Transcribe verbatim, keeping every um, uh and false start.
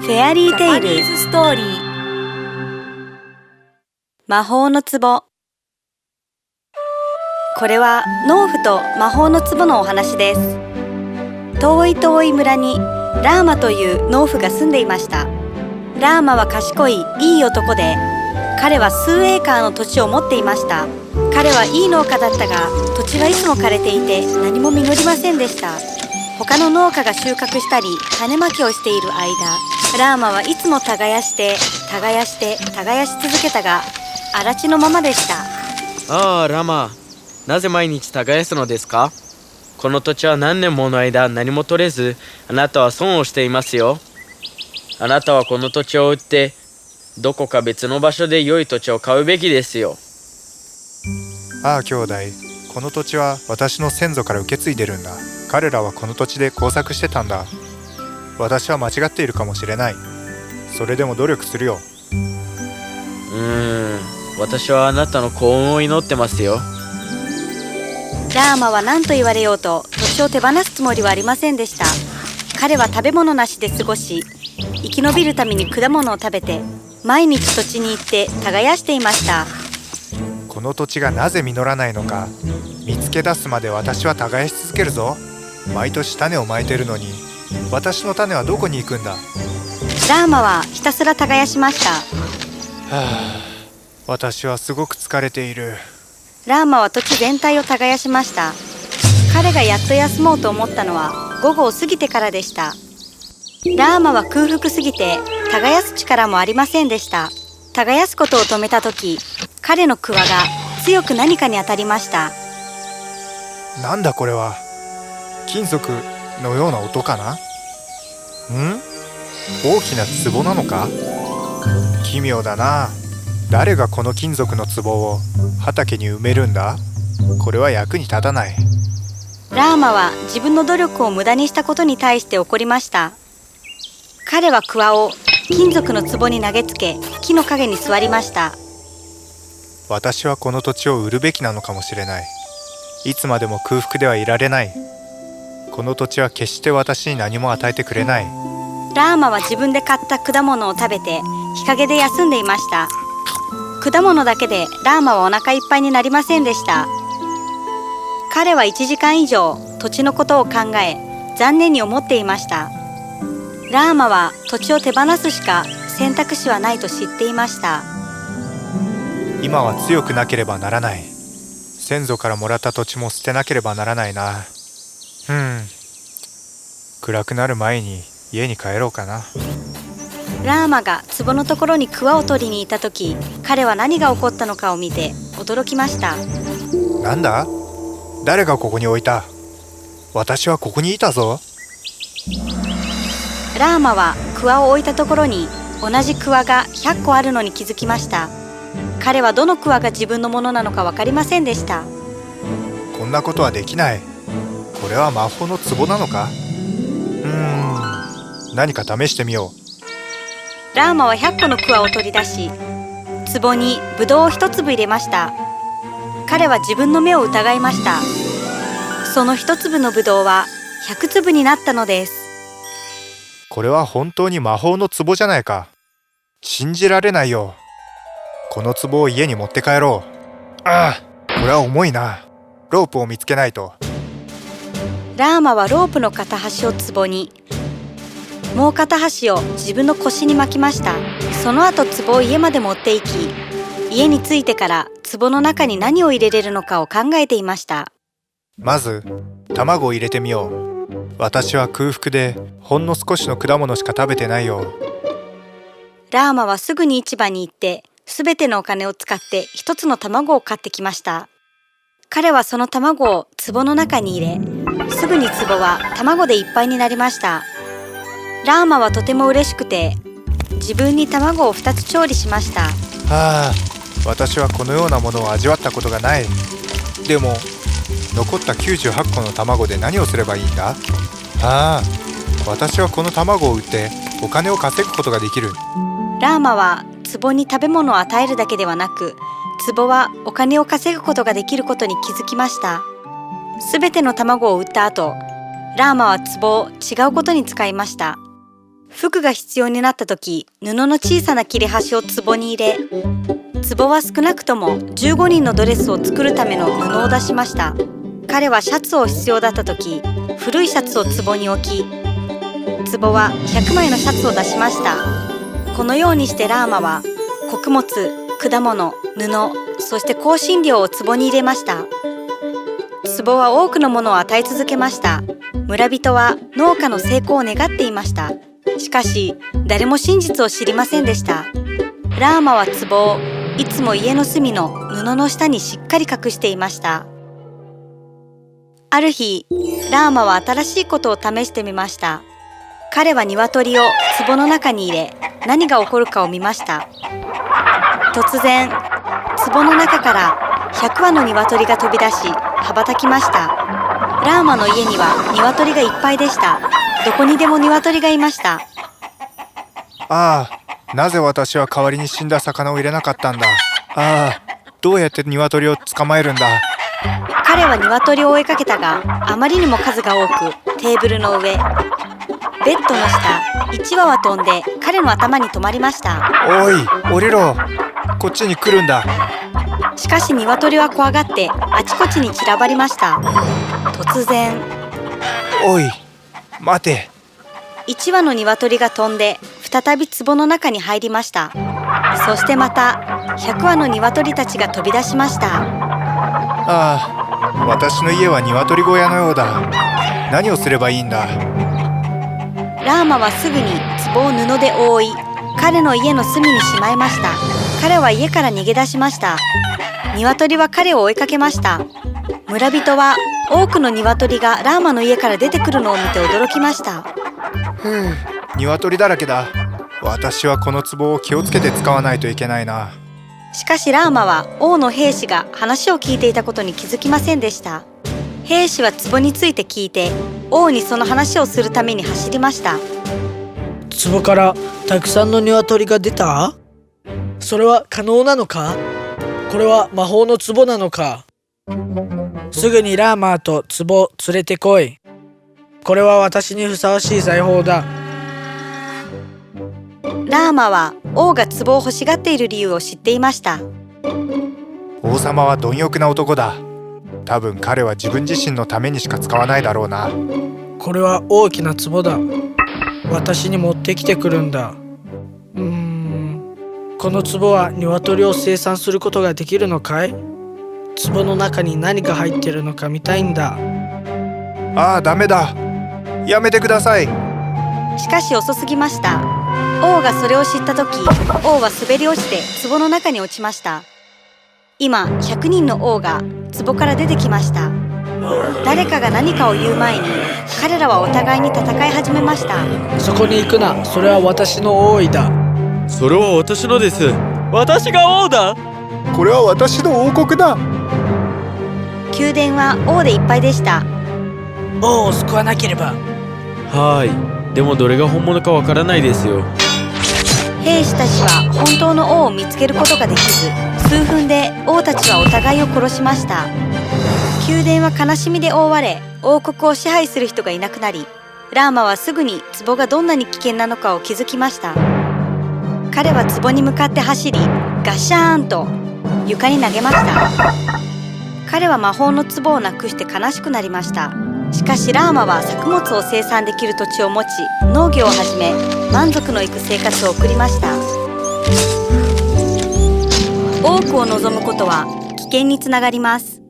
フェアリーテイルストーリー。魔法の壺。これは農夫と魔法の壺のお話です。遠い遠い村にラーマという農夫が住んでいました。ラーマは賢いいい男で、彼は数エーカーの土地を持っていました。彼はいい農家だったが、土地はいつも枯れていて何も実りませんでした。他の農家が収穫したり種まきをしている間、ラーマはいつも耕して耕して耕し続けたが、荒地のままでした。 ああ、ラマ、なぜ毎日耕すのですか？この土地は何年もの間何も取れず、あなたは損をしていますよ。あなたはこの土地を売ってどこか別の場所で良い土地を買うべきですよ。 ああ兄弟、この土地は私の先祖から受け継いでるんだ。彼らはこの土地で工作してたんだ。私は間違っているかもしれない。それでも努力するよ。 うーん、私はあなたの幸運を祈ってますよ。 ラーマは何と言われようと土地を手放すつもりはありませんでした。彼は食べ物なしで過ごし、生き延びるために果物を食べて毎日土地に行って耕していました。 この土地がなぜ実らないのか見つけ出すまで私は耕し続けるぞ。毎年種をまいてるのに、私の種はどこに行くんだ。 ラーマはひたすら耕しました。 はあ、私はすごく疲れている。 ラーマは土地全体を耕しました。彼がやっと休もうと思ったのは午後を過ぎてからでした。ラーマは空腹すぎて耕す力もありませんでした。耕すことを止めた時、彼のクワが強く何かに当たりました。 なんだこれは。金属のような音かな。ん？大きな壺なのか。奇妙だな。誰がこの金属の壺を畑に埋めるんだ。これは役に立たない。 ラーマは自分の努力を無駄にしたことに対して怒りました。彼はクワを金属の壺に投げつけ、木の陰に座りました。 私はこの土地を売るべきなのかもしれない。いつまでも空腹ではいられない。この土地は決して私に何も与えてくれない。 ラーマは自分で買った果物を食べて日陰で休んでいました。果物だけでラーマはお腹いっぱいになりませんでした。彼はいちじかん以上土地のことを考え、残念に思っていました。ラーマは土地を手放すしか選択肢はないと知っていました。 今は強くなければならない。先祖からもらった土地も捨てなければならないな。うん。暗くなる前に家に帰ろうかな。 ラーマが壺のところにクワを取りに行った時、彼は何が起こったのかを見て驚きました。 なんだ？誰がここに置いた？私はここにいたぞ。 ラーマはクワを置いたところに同じクワがひゃっこあるのに気づきました。彼はどのクワが自分のものなのか分かりませんでした。 こんなことはできない。これは魔法の壺なのか？うーん、何か試してみよう。ラーマはひゃっこのクワを取り出し、壺にブドウを一粒入れました。彼は自分の目を疑いました。その一粒のブドウはひゃくつぶになったのです。 これは本当に魔法の壺じゃないか。信じられないよ。この壺を家に持って帰ろう。ああ、これは重いな。ロープを見つけないと。 ラーマはロープの片端を壺に、もう片端を自分の腰に巻きました。その後壺を家まで持って行き、家に着いてから壺の中に何を入れれるのかを考えていました。 まず卵を入れてみよう。私は空腹でほんの少しの果物しか食べてないよ。 ラーマはすぐに市場に行ってすべてのお金を使って一つの卵を買ってきました。彼はその卵を壺の中に入れ、すぐに壺は卵でいっぱいになりました。ラーマはとても嬉しくて自分に卵をふたつ調理しました。 はあ、私はこのようなものを味わったことがない。でも残ったきゅうじゅうはっこの卵で何をすればいいんだ？ああ、私はこの卵を売ってお金を稼ぐことができる。 ラーマは壺に食べ物を与えるだけではなく、壺はお金を稼ぐことができることに気づきました。すべての卵を売った後、ラーマは壺を違うことに使いました。 服が必要になった時、布の小さな切れ端を壺に入れ、壺は少なくともじゅうごにんのドレスを作るための布を出しました。彼はシャツを必要だった時、古いシャツを壺に置き、壺はひゃくまいのシャツを出しました。このようにしてラーマは穀物、果物、布、そして香辛料を壺に入れました。壺は多くのものを与え続けました。村人は農家の成功を願っていました。しかし誰も真実を知りませんでした。ラーマは壺をいつも家の隅の布の下にしっかり隠していました。ある日、ラーマは新しいことを試してみました。彼は鶏を壺の中に入れ、何が起こるかを見ました。突然、壺の中からひゃくわの鶏が飛び出し、羽ばたきました。ラーマの家には鶏がいっぱいでした。どこにでも鶏がいました。 ああ、なぜ私は代わりに死んだ魚を入れなかったんだ。ああ、どうやって鶏を捕まえるんだ。 彼は鶏を追いかけたが、あまりにも数が多く、テーブルの上、ベッドの下、いちわは飛んで彼の頭に止まりました。 おい、降りろ。こっちに来るんだ。 しかし鶏は怖がってあちこちに散らばりました。突然、 おい、待て。 いちわの鶏が飛んで再び壺の中に入りました。そしてまたひゃくわの鶏たちが飛び出しました。 ああ、私の家は鶏小屋のようだ。何をすればいいんだ。 ラーマはすぐに壺を布で覆い、彼の家の隅にしまいました。彼は家から逃げ出しました。鶏は彼を追いかけました。村人は多くの鶏がラーマの家から出てくるのを見て驚きました。 ふう、鶏だらけだ。私はこの壺を気をつけて使わないといけないな。 しかしラーマは王の兵士が話を聞いていたことに気づきませんでした。兵士は壺について聞いて、王にその話をするために走りました。 壺からたくさんの鶏が出た？それは可能なのか？これは魔法の壺なのか？すぐにラーマーと壺を連れてこい。これは私にふさわしい財宝だ。 ラーマは王が壺を欲しがっている理由を知っていました。 王様は貪欲な男だ。多分彼は自分自身のためにしか使わないだろうな。 これは大きな壺だ。私に持ってきてくるんだ。うーん、この壺は鶏を生産することができるのかい？壺の中に何が入っているのか見たいんだ。 ああ、ダメだ。やめてください。 しかし遅すぎました。王がそれを知った時、王は滑り落ちて壺の中に落ちました。今、ひゃくにんの王が壺から出てきました。誰かが何かを言う前に、彼らはお互いに戦い始めました。 そこに行くな。それは私の王位だ。 それは私のです。私が王だ。 これは私の王国だ。 宮殿は王でいっぱいでした。 王を救わなければ。 はい、でもどれが本物かわからないですよ。 兵士たちは本当の王を見つけることができず、数分で王たちはお互いを殺しました。宮殿は悲しみで覆われ、王国を支配する人がいなくなり、ラーマはすぐに壺がどんなに危険なのかを気づきました。彼は壺に向かって走り、ガシャーンと床に投げました。彼は魔法の壺をなくして悲しくなりました。しかしラーマは作物を生産できる土地を持ち、農業を始め、満足のいく生活を送りました。多くを望むことは危険につながります。